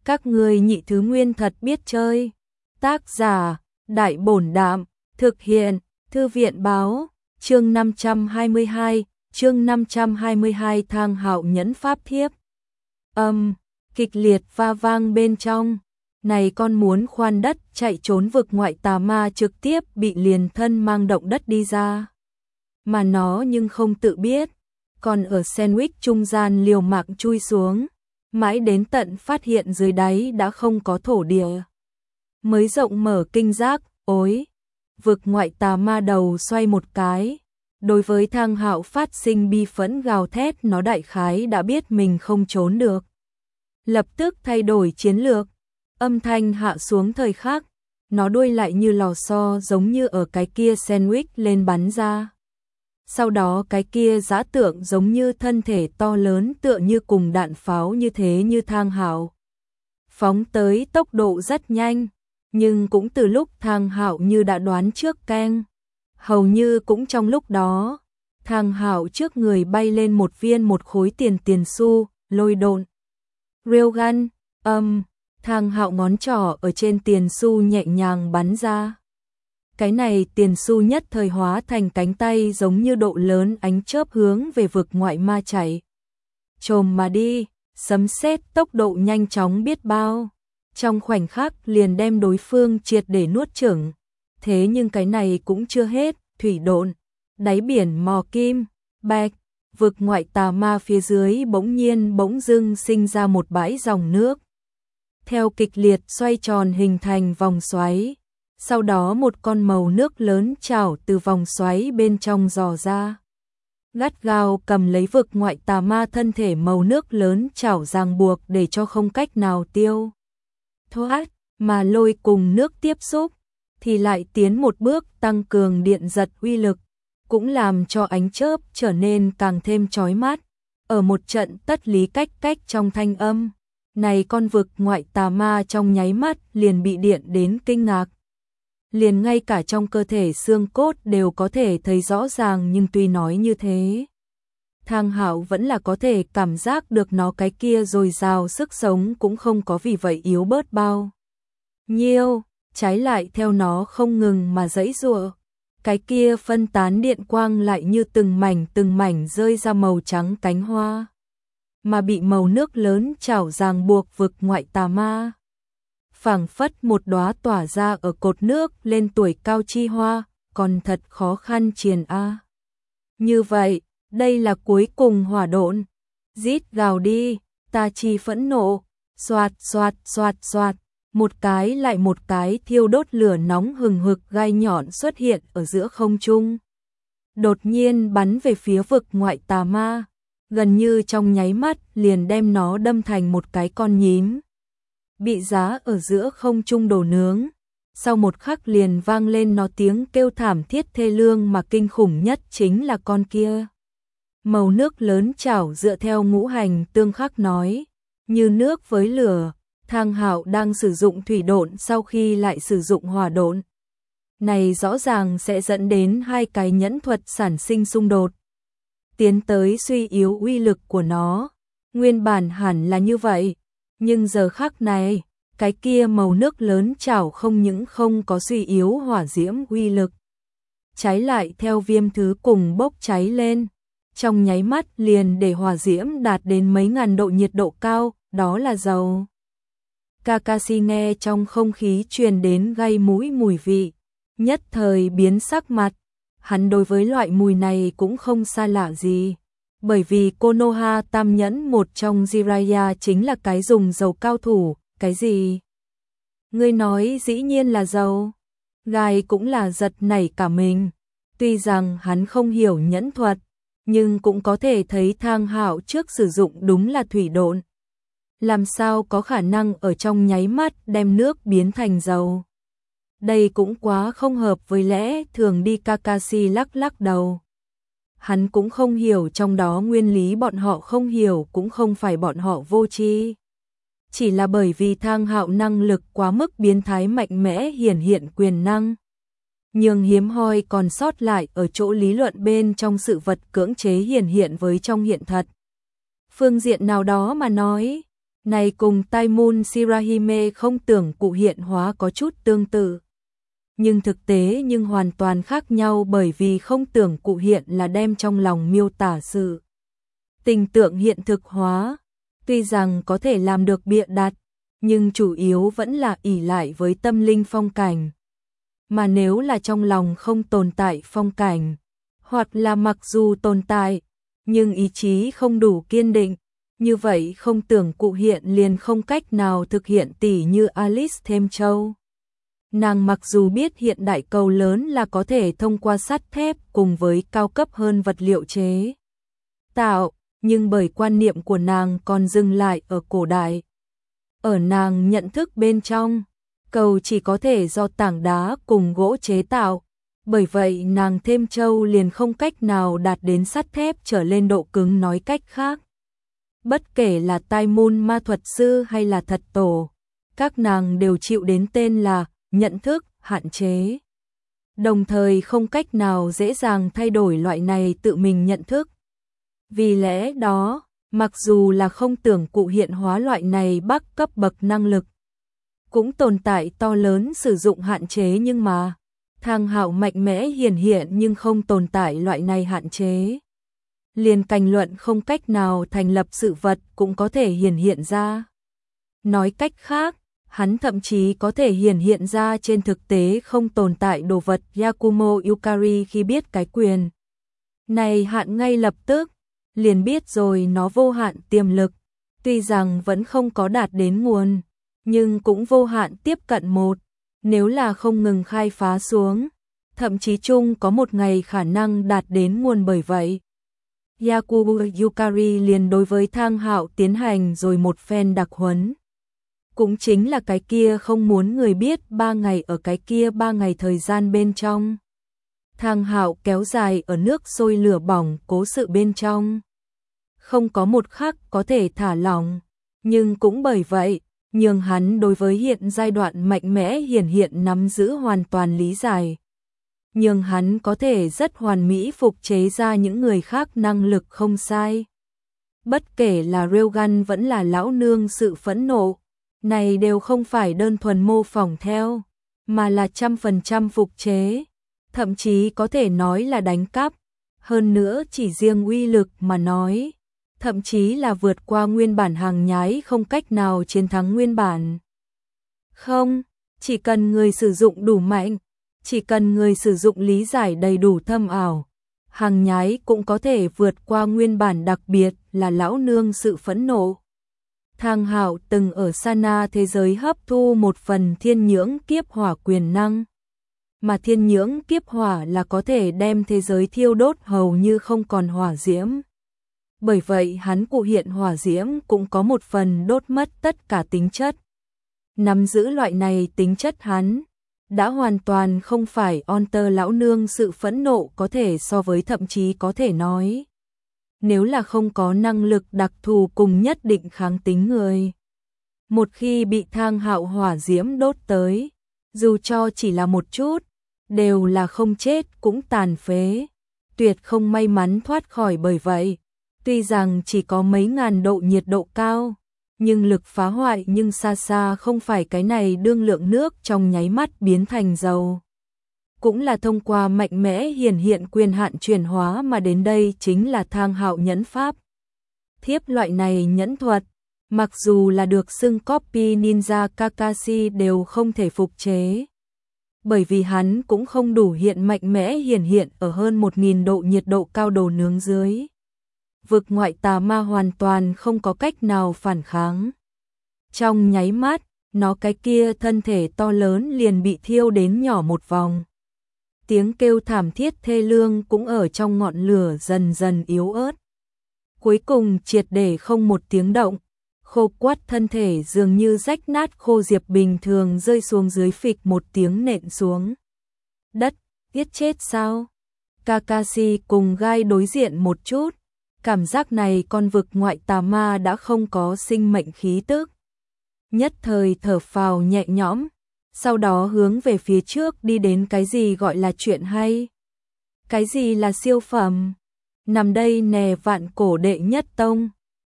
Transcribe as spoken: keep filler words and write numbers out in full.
Các ngươi nhị thứ nguyên thật biết chơi. Tác giả, Đại Bổn Đạm, thực hiện, Thư viện Báo, chương năm trăm hai mươi hai, chương năm trăm hai mươi hai Thang Hạo nhẫn pháp thiếp. Âm, um, kịch liệt va vang bên trong. Này con muốn khoan đất chạy trốn vực ngoại tà ma trực tiếp bị liền thân mang động đất đi ra. Mà nó nhưng không tự biết, còn ở sandwich trung gian liều mạng chui xuống, mãi đến tận phát hiện dưới đáy đã không có thổ địa. Mới rộng mở kinh giác, ối, vực ngoại tà ma đầu xoay một cái. Đối với Thang Hạo phát sinh bi phẫn gào thét, nó đại khái đã biết mình không trốn được. Lập tức thay đổi chiến lược, âm thanh hạ xuống thời khắc, nó đuôi lại như lò xo giống như ở cái kia sandwich lên bắn ra. Sau đó cái kia dã tượng giống như thân thể to lớn tựa như cùng đạn pháo như thế như Thang Hạo. Phóng tới tốc độ rất nhanh, nhưng cũng từ lúc Thang Hạo như đã đoán trước keng. Hầu như cũng trong lúc đó, Thang Hạo trước người bay lên một viên một khối tiền tiền xu, lôi độn. Railgun, âm, um, Thang Hạo ngón trỏ ở trên tiền xu nhẹ nhàng bắn ra. Cái này tiền xu nhất thời hóa thành cánh tay giống như độ lớn ánh chớp hướng về vực ngoại ma chạy. Chồm mà đi, sấm sét tốc độ nhanh chóng biết bao. Trong khoảnh khắc liền đem đối phương triệt để nuốt chửng. Thế nhưng cái này cũng chưa hết, thủy độn, đáy biển mò kim, bạch, vực ngoại tà ma phía dưới bỗng nhiên bỗng dưng sinh ra một bãi dòng nước. Theo kịch liệt xoay tròn hình thành vòng xoáy, sau đó một con màu nước lớn trào từ vòng xoáy bên trong dò ra. Gắt gao cầm lấy vực ngoại tà ma thân thể màu nước lớn trào ràng buộc để cho không cách nào tiêu thoát, mà lôi cùng nước tiếp xúc, thì lại tiến một bước tăng cường điện giật uy lực, cũng làm cho ánh chớp trở nên càng thêm chói mắt. Ở một trận tất lý cách cách trong thanh âm, này con vực ngoại tà ma trong nháy mắt liền bị điện đến kinh ngạc. Liền ngay cả trong cơ thể xương cốt đều có thể thấy rõ ràng, nhưng tuy nói như thế, Thang Hạo vẫn là có thể cảm giác được nó cái kia dồi dào sức sống cũng không có vì vậy yếu bớt bao nhiêu, trái lại theo nó không ngừng mà giãy giụa, cái kia phân tán điện quang lại như từng mảnh từng mảnh rơi ra màu trắng cánh hoa, mà bị màu nước lớn chảo ràng buộc vực ngoại tà ma. Phảng phất một đóa tỏa ra ở cột nước lên tuổi cao chi hoa, còn thật khó khăn triền a. Như vậy, đây là cuối cùng hỏa độn. Rít gào đi, ta chi phẫn nộ, xoạt xoạt xoạt xoạt, một cái lại một cái thiêu đốt lửa nóng hừng hực gai nhọn xuất hiện ở giữa không trung. Đột nhiên bắn về phía vực ngoại tà ma, gần như trong nháy mắt liền đem nó đâm thành một cái con nhím. Bị giá ở giữa không trung đổ nướng, sau một khắc liền vang lên nó tiếng kêu thảm thiết thê lương, mà kinh khủng nhất chính là con kia. Màu nước lớn chảo dựa theo ngũ hành tương khắc nói, như nước với lửa, Thang Hạo đang sử dụng thủy độn sau khi lại sử dụng hỏa độn. Này rõ ràng sẽ dẫn đến hai cái nhẫn thuật sản sinh xung đột, tiến tới suy yếu uy lực của nó. Nguyên bản hẳn là như vậy, nhưng giờ khắc này, cái kia màu nước lớn chảo không những không có suy yếu hỏa diễm uy lực, trái lại theo viêm thứ cùng bốc cháy lên, trong nháy mắt liền để hỏa diễm đạt đến mấy ngàn độ nhiệt độ cao, đó là dầu. Kakashi nghe trong không khí truyền đến gây mũi mùi vị, nhất thời biến sắc mặt. Hắn đối với loại mùi này cũng không xa lạ gì, bởi vì Konoha Tam Nhẫn một trong Jiraiya chính là cái dùng dầu cao thủ. Cái gì? Ngươi nói dĩ nhiên là dầu. Gai cũng là giật nảy cả mình. Tuy rằng hắn không hiểu nhẫn thuật, nhưng cũng có thể thấy Thang Hạo trước sử dụng đúng là thủy độn. Làm sao có khả năng ở trong nháy mắt đem nước biến thành dầu? Đây cũng quá không hợp với lẽ thường đi. Kakashi lắc lắc đầu. Hắn cũng không hiểu trong đó nguyên lý, bọn họ không hiểu cũng không phải bọn họ vô tri. Chỉ là bởi vì Thang Hạo năng lực quá mức biến thái mạnh mẽ hiển hiện quyền năng. Nhưng hiếm hoi còn sót lại ở chỗ lý luận bên trong sự vật cưỡng chế hiển hiện với trong hiện thật. Phương diện nào đó mà nói, Này cùng Taimun Shirahime không tưởng cụ hiện hóa có chút tương tự. Nhưng thực tế nhưng hoàn toàn khác nhau bởi vì không tưởng cụ hiện là đem trong lòng miêu tả sự tình tượng hiện thực hóa. Tuy rằng có thể làm được bịa đặt, nhưng chủ yếu vẫn là ỷ lại với tâm linh phong cảnh. Mà nếu là trong lòng không tồn tại phong cảnh, hoặc là mặc dù tồn tại, nhưng ý chí không đủ kiên định, như vậy không tưởng cụ hiện liền không cách nào thực hiện tỉ như Alice Thêm Châu. Nàng mặc dù biết hiện đại cầu lớn là có thể thông qua sắt thép cùng với cao cấp hơn vật liệu chế tạo, nhưng bởi quan niệm của nàng còn dừng lại ở cổ đại. Ở nàng nhận thức bên trong, cầu chỉ có thể do tảng đá cùng gỗ chế tạo, bởi vậy nàng Thêm Châu liền không cách nào đạt đến sắt thép trở lên độ cứng. Nói cách khác, bất kể là Tai Môn ma thuật sư hay là thật tổ, các nàng đều chịu đến tên là nhận thức hạn chế. Đồng thời không cách nào dễ dàng thay đổi loại này tự mình nhận thức. Vì lẽ đó, mặc dù là không tưởng cụ hiện hóa loại này bắc cấp bậc năng lực, cũng tồn tại to lớn sử dụng hạn chế, nhưng mà Thang Hạo mạnh mẽ hiển hiện nhưng không tồn tại loại này hạn chế. Liền cành luận không cách nào thành lập sự vật cũng có thể hiển hiện ra. Nói cách khác, hắn thậm chí có thể hiển hiện ra trên thực tế không tồn tại đồ vật. Yakumo Yukari khi biết cái quyền này hạn ngay lập tức, liền biết rồi nó vô hạn tiềm lực, tuy rằng vẫn không có đạt đến nguồn, nhưng cũng vô hạn tiếp cận một, nếu là không ngừng khai phá xuống, thậm chí chung có một ngày khả năng đạt đến nguồn. Bởi vậy, Yakumo Yukari liền đối với Thang Hạo tiến hành rồi một phen đặc huấn. Cũng chính là cái kia không muốn người biết ba ngày ở cái kia ba ngày thời gian bên trong. Thang Hạo kéo dài ở nước sôi lửa bỏng cố sự bên trong. Không có một khắc có thể thả lỏng, nhưng cũng bởi vậy, nhường hắn đối với hiện giai đoạn mạnh mẽ hiển hiện nắm giữ hoàn toàn lý giải. Nhưng hắn có thể rất hoàn mỹ phục chế ra những người khác năng lực không sai. Bất kể là Railgun vẫn là lão nương sự phẫn nộ, này đều không phải đơn thuần mô phỏng theo, mà là trăm phần trăm phục chế, thậm chí có thể nói là đánh cắp. Hơn nữa chỉ riêng uy lực mà nói, thậm chí là vượt qua nguyên bản, hàng nhái không cách nào chiến thắng nguyên bản. Không, chỉ cần người sử dụng đủ mạnh, chỉ cần người sử dụng lý giải đầy đủ thâm ảo, hàng nhái cũng có thể vượt qua nguyên bản, đặc biệt là lão nương sự phẫn nộ. Thang Hạo từng ở Sana thế giới hấp thu một phần thiên nhưỡng kiếp hỏa quyền năng, mà thiên nhưỡng kiếp hỏa là có thể đem thế giới thiêu đốt hầu như không còn hỏa diễm. Bởi vậy hắn cụ hiện hỏa diễm cũng có một phần đốt mất tất cả tính chất. Nắm giữ loại này tính chất hắn đã hoàn toàn không phải Onter lão nương sự phẫn nộ có thể so với, thậm chí có thể nói, nếu là không có năng lực đặc thù cùng nhất định kháng tính người, một khi bị Thang Hạo hỏa diễm đốt tới, dù cho chỉ là một chút, đều là không chết cũng tàn phế, tuyệt không may mắn thoát khỏi. Bởi vậy, tuy rằng chỉ có mấy ngàn độ nhiệt độ cao, nhưng lực phá hoại nhưng xa xa không phải cái này đương lượng nước trong nháy mắt biến thành dầu. Cũng là thông qua mạnh mẽ hiển hiện quyền hạn chuyển hóa mà đến. Đây chính là Thang Hạo nhẫn pháp. Thiếp loại này nhẫn thuật, mặc dù là được xưng copy ninja Kakashi đều không thể phục chế. Bởi vì hắn cũng không đủ hiện mạnh mẽ hiển hiện ở hơn một nghìn độ nhiệt độ cao đồ nướng dưới. Vực ngoại tà ma hoàn toàn không có cách nào phản kháng. Trong nháy mắt, nó cái kia thân thể to lớn liền bị thiêu đến nhỏ một vòng. Tiếng kêu thảm thiết thê lương cũng ở trong ngọn lửa dần dần yếu ớt. Cuối cùng triệt để không một tiếng động, khô quắt thân thể dường như rách nát khô diệp bình thường rơi xuống dưới, phịch một tiếng nện xuống đất. Giết chết sao? Kakashi cùng Gai đối diện một chút, cảm giác này con vực ngoại tà ma đã không có sinh mệnh khí tức. Nhất thời thở phào nhẹ nhõm, sau đó hướng về phía trước đi đến. Cái gì gọi là chuyện hay? Cái gì là siêu phẩm? Nằm đây nè, vạn cổ đệ nhất tông.